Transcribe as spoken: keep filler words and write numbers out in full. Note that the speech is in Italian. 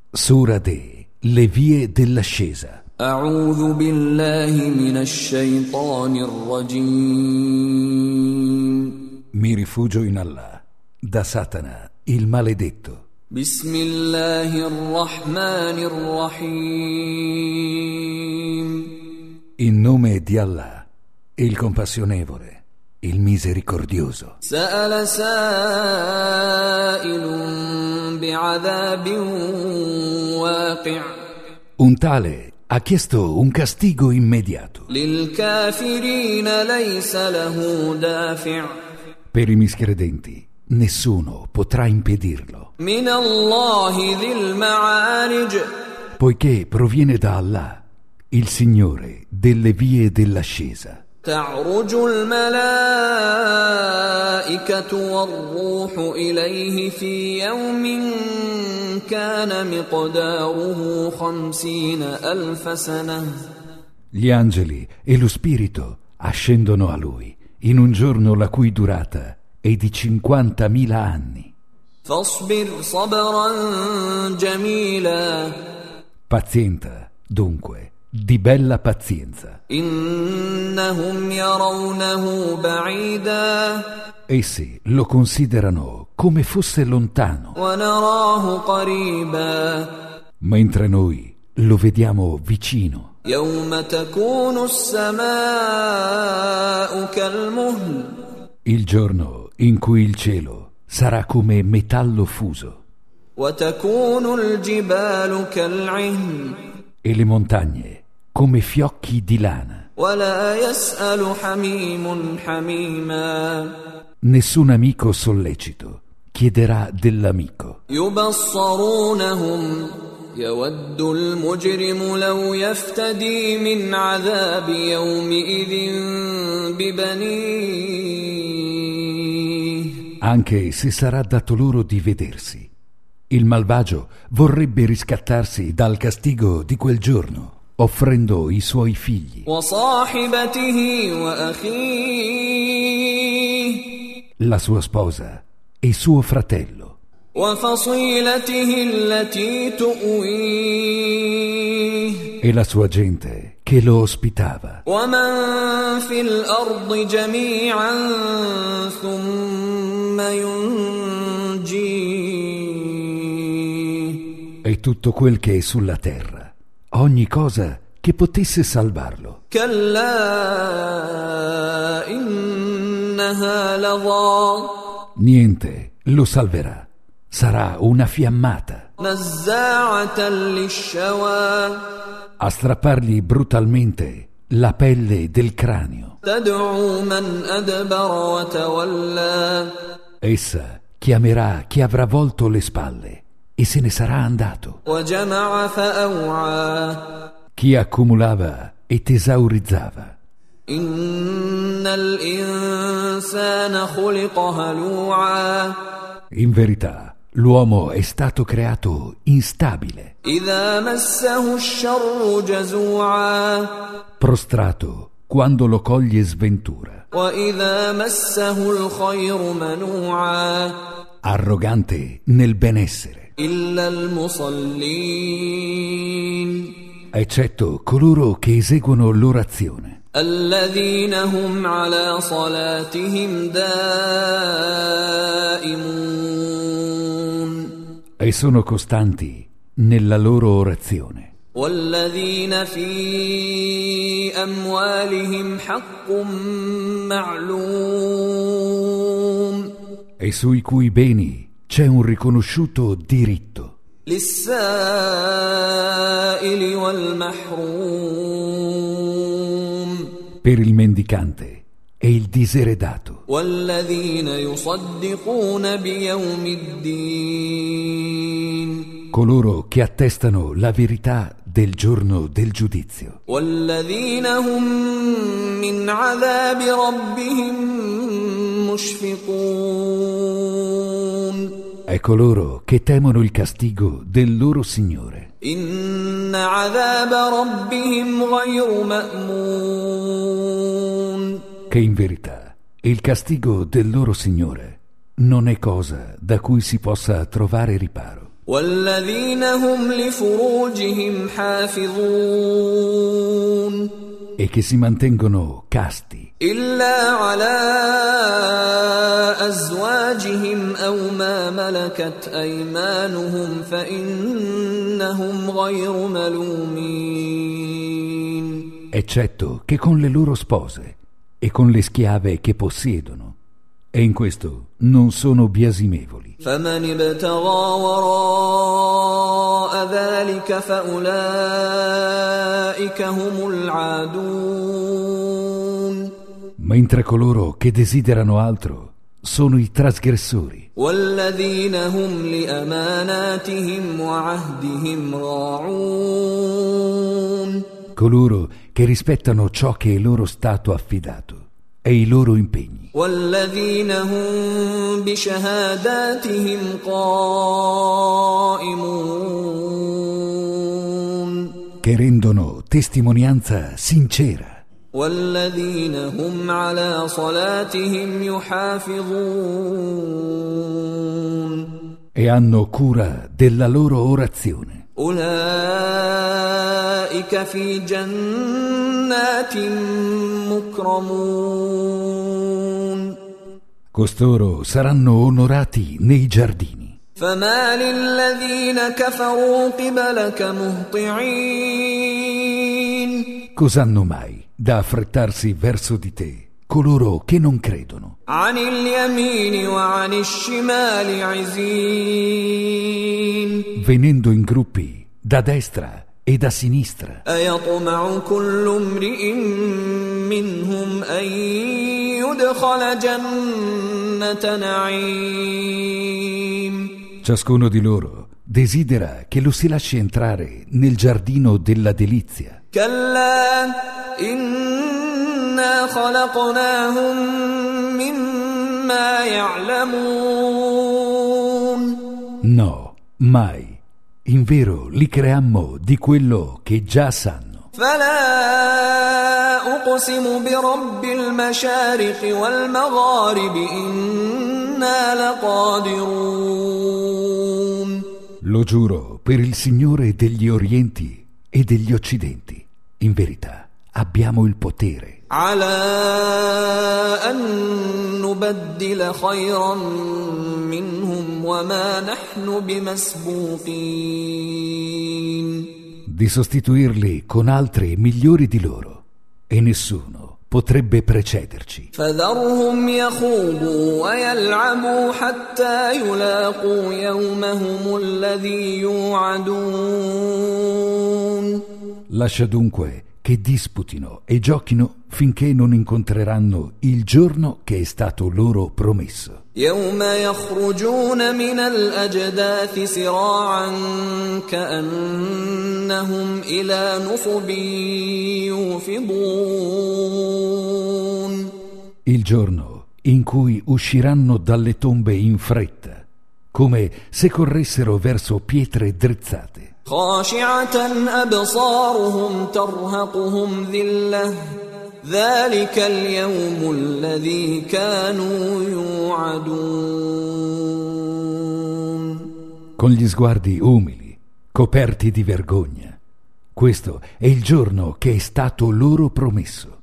Sura de Le vie dell'ascesa. أعوذ بالله من الشيطان الرجيم. Mi rifugio in Allah, da Satana, il maledetto. بسم الله الرحمن الرحيم. In nome di Allah, il compassionevole, il misericordioso. سأل سائل بعذاب واقع. Un tale ha chiesto un castigo immediato. للكافرين ليس له دافع. Per i miscredenti, nessuno potrà impedirlo, من الله ذي المعارج. poiché proviene da Allah, il Signore delle vie dell'ascesa. تعرج الملائكة والروح إليه في يوم كان مقداره خمسين ألف سنة. Gli angeli e lo spirito ascendono a lui in un giorno la cui durata è di cinquantamila anni. فاصبر صبرا جميلا. Pazienta, dunque, di bella pazienza. إنهم يرونه بعيدا. Essi lo considerano come fosse lontano, ونراه قريبا. mentre noi lo vediamo vicino. يوم تكون السماء كالمهل. Il giorno in cui il cielo sarà come metallo fuso وتكون الجبال كالعهن. e le montagne come fiocchi di lana. ولا يسأل حميم حميما. Nessun amico sollecito chiederà dell'amico. يبصرونهم يود المجرم لو يفتدي من عذاب يومئذ ببنيه. Anche se sarà dato loro di vedersi, il malvagio vorrebbe riscattarsi dal castigo di quel giorno, offrendo i suoi figli, وصاحبته وأخيه. la sua sposa e suo fratello, وفصيلته التي تؤويه. e la sua gente che lo ospitava, ومن في الأرض جميعا ثم ينجيه. e tutto quel che è sulla terra, ogni cosa che potesse salvarlo. كلا إنها لظى. Niente lo salverà, sarà una fiammata نزاعة للشوى. a strappargli brutalmente la pelle del cranio. تدعو من أدبر وتولى. Essa chiamerà chi avrà volto le spalle e se ne sarà andato. وجمع فأوعى. Chi accumulava e tesaurizzava. إن الإنسان خلق هلوعا. In verità, l'uomo è stato creato instabile, إذا مسه الشر جزوعا. prostrato quando lo coglie sventura, وإذا مسه الخير منوعا. arrogante nel benessere, إلا المصلين. eccetto coloro che eseguono l'orazione, الذين هم على صلاتهم دائمون. e sono costanti nella loro orazione, والذين في أموالهم حق معلوم. e sui cui beni c'è un riconosciuto diritto, للسائل والمحروم. per il mendicante e il diseredato, والذين يصدقون بيوم الدين. coloro che attestano la verità del giorno del giudizio, والذين هم من عذاب ربهم مشفقون. e coloro che temono il castigo del loro Signore, إن عذاب ربهم غير مأمون. che in verità il castigo del loro Signore non è cosa da cui si possa trovare riparo. والذين هم لفروجهم حافظون e che si mantengono casti, إلا على أزواجهم أو ما ملكت أيمانهم فإنهم غير ملومين eccetto che con le loro spose e con le schiave che possiedono, e in questo non sono biasimevoli. فمن ابتغى وراء ذلك فأولئك هم العادون Mentre coloro che desiderano altro sono i trasgressori, والذين هم لأماناتهم وعهدهم راعون coloro che rispettano ciò che è loro stato affidato e i loro impegni, والذين هم بشهاداتهم قائمون che rendono testimonianza sincera, والذين هم على صلاتهم يحافظون e hanno cura della loro orazione. أولئك في جنات مكرمون Costoro saranno onorati nei giardini. فما للذين كفروا قبلك مهطعين Cos'hanno mai da affrettarsi verso di te coloro che non credono? عن اليمين وعن الشمال عزين Venendo in gruppi da destra e da sinistra. أيطمع كل امرئ منهم أن يدخل جنة نعيم Ciascuno di loro desidera che lo si lasci entrare nel giardino della delizia. كلا إنا خلقناهم مما يعلمون No, mai. In vero li creammo di quello che già sanno. فلا أقسم برب المشارق والمغارب إنا لقادرون Lo giuro per il Signore degli Orienti e degli Occidenti. In verità, abbiamo il potere على أن نبدل خيرا منهم وما نحن بمسبوقين di sostituirli con altri migliori di loro, e nessuno potrebbe precederci. فذرهم يخوضوا ويلعبوا حتى يلاقوا يومهم الذي يوعدون Lascia dunque che disputino e giochino finché non incontreranno il giorno che è stato loro promesso. يوم يخرجون من الأجداث سراعا كأنهم إلى نصب يوفضون Il giorno in cui usciranno dalle tombe in fretta, come se corressero verso pietre drizzate. خاشعة أبصارهم ترهقهم ذلة ذلك اليوم الذي كانوا يوعدون Con gli sguardi umili, coperti di vergogna. Questo è il giorno che è stato loro promesso.